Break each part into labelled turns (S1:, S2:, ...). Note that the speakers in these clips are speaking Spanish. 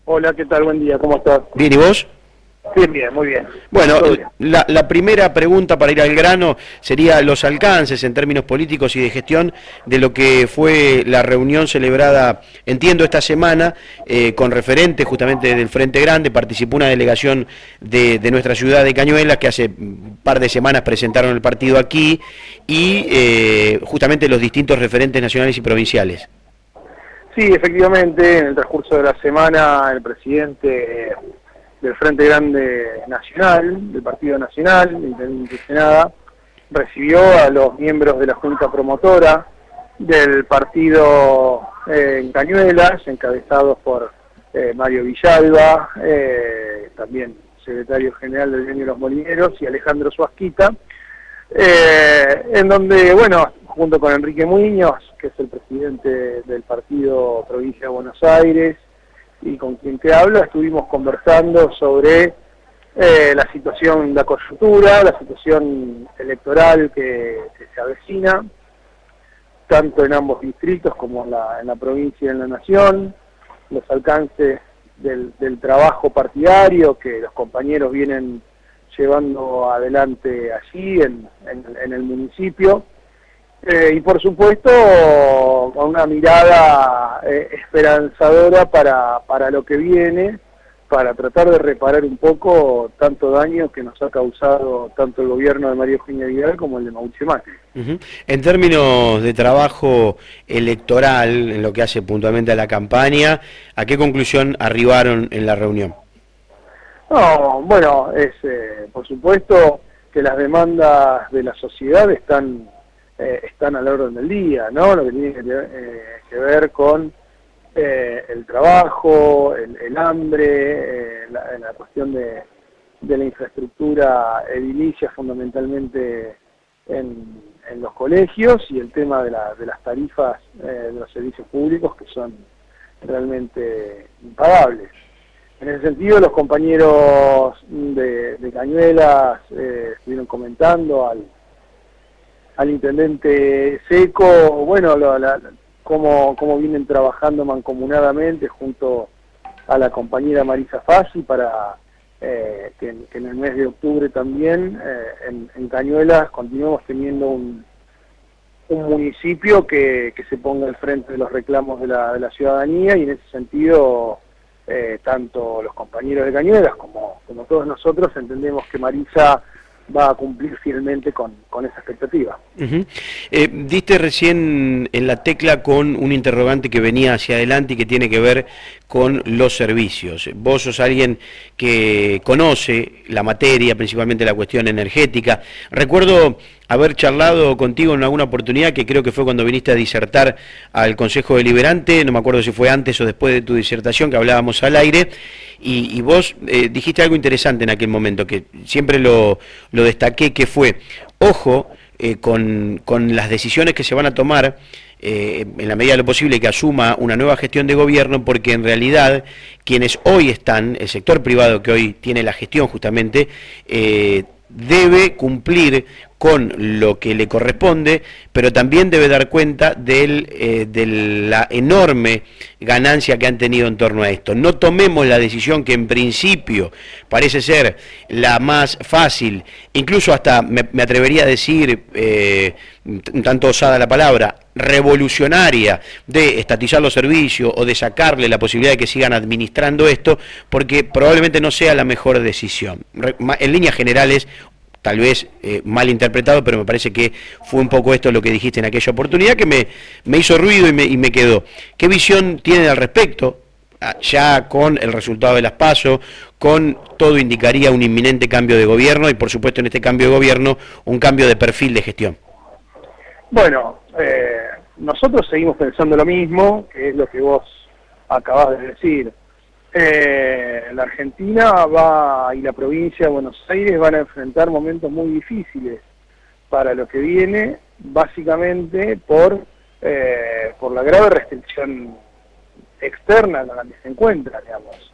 S1: Hola, ¿qué tal? Buen día, ¿cómo estás?
S2: Bien, ¿y vos?
S1: Bien, bien, muy bien.
S2: Bueno,
S1: Todo bien.
S2: la primera pregunta para ir al grano sería los alcances en términos políticos y de gestión de lo que fue la reunión celebrada, entiendo, esta semana, con referentes justamente del Frente Grande. Participó una delegación de nuestra ciudad de Cañuelas, que hace un par de semanas presentaron el partido aquí, y justamente los distintos referentes nacionales y provinciales.
S1: Sí, efectivamente, en el transcurso de la semana el presidente del Frente Grande Nacional, del Partido Nacional, el intendente Senada, recibió a los miembros de la Junta Promotora del partido en Cañuelas, encabezados por Mario Villalba, también secretario general del Gremio de los Molineros, y Alejandro Suasquita, en donde, bueno, junto con Enrique Muñoz, que es el presidente del partido Provincia de Buenos Aires, y con quien te hablo, estuvimos conversando sobre la situación, la coyuntura, la situación electoral que se avecina, tanto en ambos distritos como en la provincia y en la nación, los alcances del trabajo partidario que los compañeros vienen llevando adelante allí en el municipio, y por supuesto con una mirada esperanzadora para lo que viene, para tratar de reparar un poco tanto daño que nos ha causado tanto el gobierno de María Eugenia Vidal como el de Mauricio Macri.
S2: En términos de trabajo electoral, en lo que hace puntualmente a la campaña, ¿a qué conclusión arribaron en la reunión?
S1: No, bueno, por supuesto que las demandas de la sociedad están a la orden del día, ¿no? Lo que tiene que ver con el trabajo, el hambre, la cuestión de la infraestructura edilicia, fundamentalmente en los colegios, y el tema de las tarifas de los servicios públicos, que son realmente impagables. En ese sentido, los compañeros de Cañuelas estuvieron comentando al intendente Seco, bueno, cómo vienen trabajando mancomunadamente junto a la compañera Marisa Fassi para que en el mes de octubre también en Cañuelas continuemos teniendo un municipio que se ponga al frente de los reclamos de la ciudadanía, y en ese sentido tanto los compañeros de Cañuelas como todos nosotros entendemos que Marisa va a cumplir fielmente con esa expectativa.
S2: Diste recién en la tecla con un interrogante que venía hacia adelante y que tiene que ver con los servicios. Vos sos alguien que conoce la materia, principalmente la cuestión energética. Recuerdo haber charlado contigo en alguna oportunidad, que creo que fue cuando viniste a disertar al Consejo Deliberante, no me acuerdo si fue antes o después de tu disertación, que hablábamos al aire, y vos dijiste algo interesante en aquel momento, que siempre lo destaqué, que fue, ojo, con las decisiones que se van a tomar, en la medida de lo posible que asuma una nueva gestión de gobierno, porque en realidad quienes hoy están, el sector privado que hoy tiene la gestión justamente, debe cumplir con lo que le corresponde, pero también debe dar cuenta de la enorme ganancia que han tenido en torno a esto. No tomemos la decisión que en principio parece ser la más fácil, incluso hasta me atrevería a decir, un tanto osada la palabra, revolucionaria, de estatizar los servicios o de sacarle la posibilidad de que sigan administrando esto, porque probablemente no sea la mejor decisión. En líneas generales, tal vez mal interpretado, pero me parece que fue un poco esto lo que dijiste en aquella oportunidad, que me hizo ruido y me quedó. ¿Qué visión tienen al respecto? Ya con el resultado de las PASO, con todo indicaría un inminente cambio de gobierno, y por supuesto en este cambio de gobierno un cambio de perfil de gestión.
S1: Bueno, nosotros seguimos pensando lo mismo, que es lo que vos acabás de decir. La Argentina y la provincia de Buenos Aires van a enfrentar momentos muy difíciles para lo que viene, básicamente por la grave restricción externa en la que se encuentra, digamos.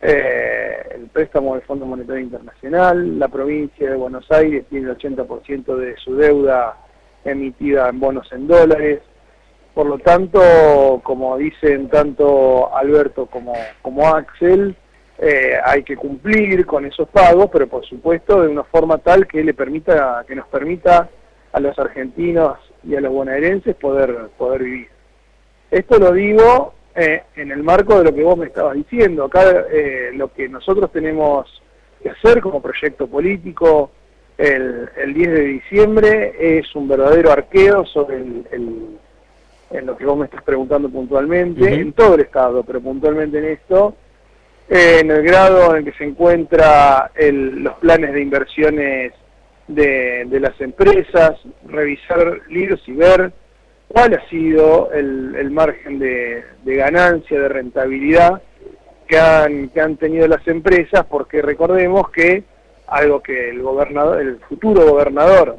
S1: El préstamo del Fondo Monetario Internacional, la provincia de Buenos Aires tiene el 80% de su deuda emitida en bonos en dólares, Por lo tanto, como dicen tanto Alberto como Axel, hay que cumplir con esos pagos, pero por supuesto de una forma tal que nos permita a los argentinos y a los bonaerenses poder vivir. Esto lo digo en el marco de lo que vos me estabas diciendo. Acá lo que nosotros tenemos que hacer como proyecto político el 10 de diciembre es un verdadero arqueo sobre en lo que vos me estás preguntando puntualmente, en todo el Estado, pero puntualmente en esto, en el grado en el que se encuentra los planes de inversiones de las empresas, revisar libros y ver cuál ha sido el margen de ganancia, de rentabilidad que han tenido las empresas, porque recordemos que algo que el futuro gobernador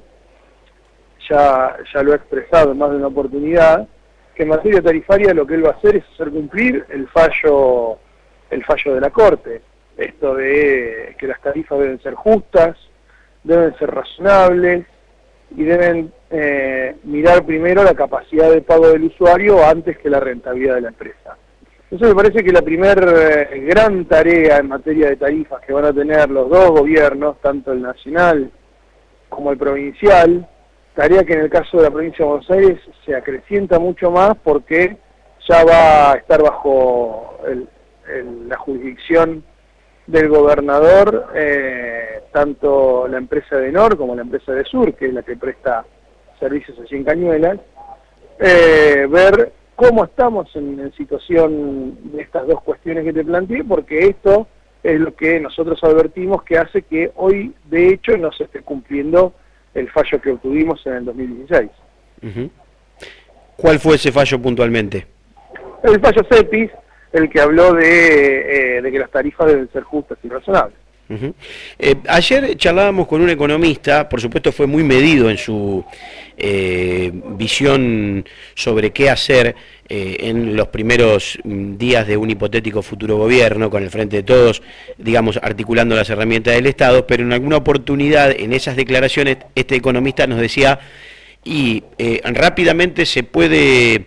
S1: ya lo ha expresado en más de una oportunidad, que en materia tarifaria lo que él va a hacer es hacer cumplir el fallo de la Corte, esto de que las tarifas deben ser justas, deben ser razonables y deben mirar primero la capacidad de pago del usuario antes que la rentabilidad de la empresa. Eso me parece que la primer gran tarea en materia de tarifas que van a tener los dos gobiernos, tanto el nacional como el provincial, tarea que en el caso de la provincia de Buenos Aires se acrecienta mucho más porque ya va a estar bajo la jurisdicción del gobernador, tanto la empresa de Nor como la empresa de Sur, que es la que presta servicios allí en Cañuelas, ver cómo estamos en situación de estas dos cuestiones que te planteé, porque esto es lo que nosotros advertimos que hace que hoy, de hecho, no se esté cumpliendo el fallo que obtuvimos en el 2016.
S2: ¿Cuál fue ese fallo puntualmente?
S1: El fallo CEPIS, el que habló de que las tarifas deben ser justas y razonables.
S2: Ayer charlábamos con un economista, por supuesto fue muy medido en su visión sobre qué hacer en los primeros días de un hipotético futuro gobierno, con el Frente de Todos, digamos, articulando las herramientas del Estado, pero en alguna oportunidad en esas declaraciones este economista nos decía, y rápidamente se puede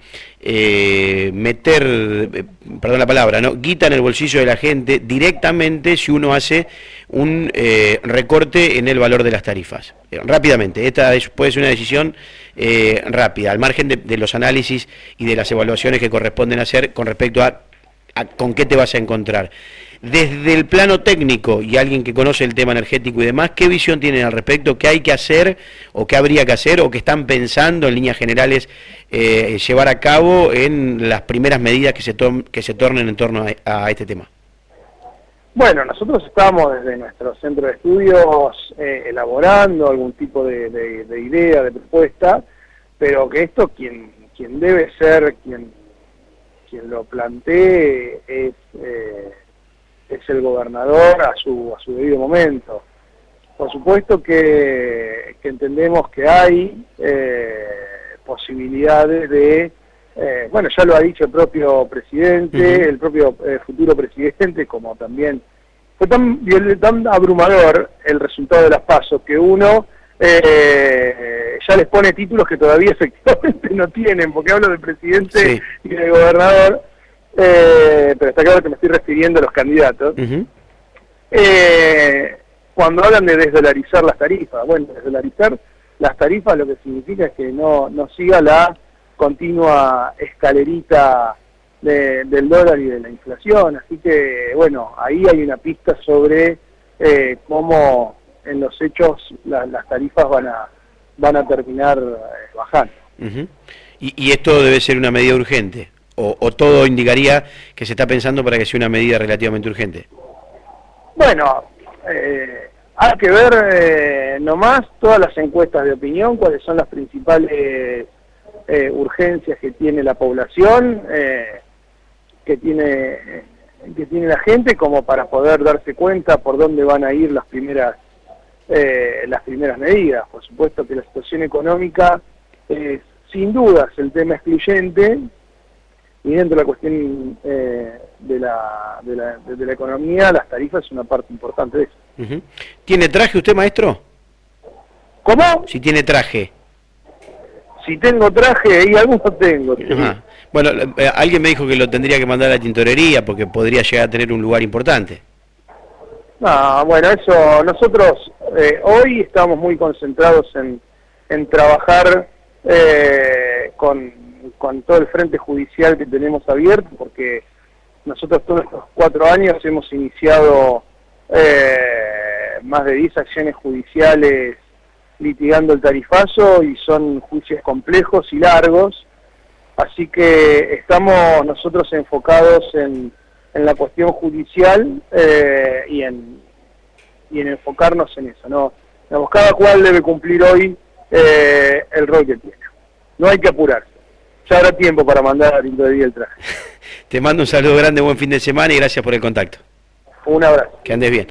S2: meter, perdón la palabra, ¿no?, guita en el bolsillo de la gente directamente si uno hace un recorte en el valor de las tarifas. Rápidamente, puede ser una decisión rápida, al margen de los análisis y de las evaluaciones que corresponden hacer con respecto a con qué te vas a encontrar. Desde el plano técnico y alguien que conoce el tema energético y demás, ¿qué visión tienen al respecto? ¿Qué hay que hacer o qué habría que hacer o qué están pensando en líneas generales llevar a cabo en las primeras medidas que se tornen en torno a este tema?
S1: Bueno, nosotros estamos desde nuestro centro de estudios elaborando algún tipo de idea, de propuesta, pero que esto quien debe ser, quien lo plantee es el gobernador a su debido momento. Por supuesto que entendemos que hay posibilidades de, bueno, ya lo ha dicho el propio presidente, el propio futuro presidente, como también fue tan abrumador el resultado de las PASO que uno ya les pone títulos que todavía efectivamente no tienen, porque hablo del presidente y del gobernador, pero está claro que me estoy refiriendo a los candidatos. Cuando hablan de desdolarizar las tarifas, bueno, desdolarizar las tarifas lo que significa es que no siga la continua escalerita del dólar y de la inflación, así que bueno, ahí hay una pista sobre cómo en los hechos las tarifas van a terminar bajando.
S2: ¿Y esto debe ser una medida urgente? ¿O todo indicaría que se está pensando para que sea una medida relativamente urgente?
S1: Bueno, hay que ver nomás todas las encuestas de opinión, cuáles son las principales urgencias que tiene la población, que tiene la gente, como para poder darse cuenta por dónde van a ir las primeras medidas. Por supuesto que la situación económica es sin dudas el tema excluyente, y dentro de la cuestión de la economía, las tarifas es una parte importante de eso.
S2: ¿Tiene traje usted, maestro?
S1: ¿Cómo?
S2: Si tiene traje.
S1: Si tengo traje, y algunos tengo. Sí.
S2: Bueno, alguien me dijo que lo tendría que mandar a la tintorería porque podría llegar a tener un lugar importante.
S1: Bueno, eso, nosotros hoy estamos muy concentrados en trabajar con todo el frente judicial que tenemos abierto, porque nosotros todos estos 4 años hemos iniciado más de 10 acciones judiciales litigando el tarifazo, y son juicios complejos y largos, así que estamos nosotros enfocados en la cuestión judicial y en enfocarnos en eso, ¿no? Digamos, cada cual debe cumplir hoy el rol que tiene. No hay que apurarse. Ya habrá tiempo para mandar a la tintorería el traje.
S2: Te mando un saludo grande, buen fin de semana y gracias por el contacto.
S1: Un abrazo.
S2: Que andes bien.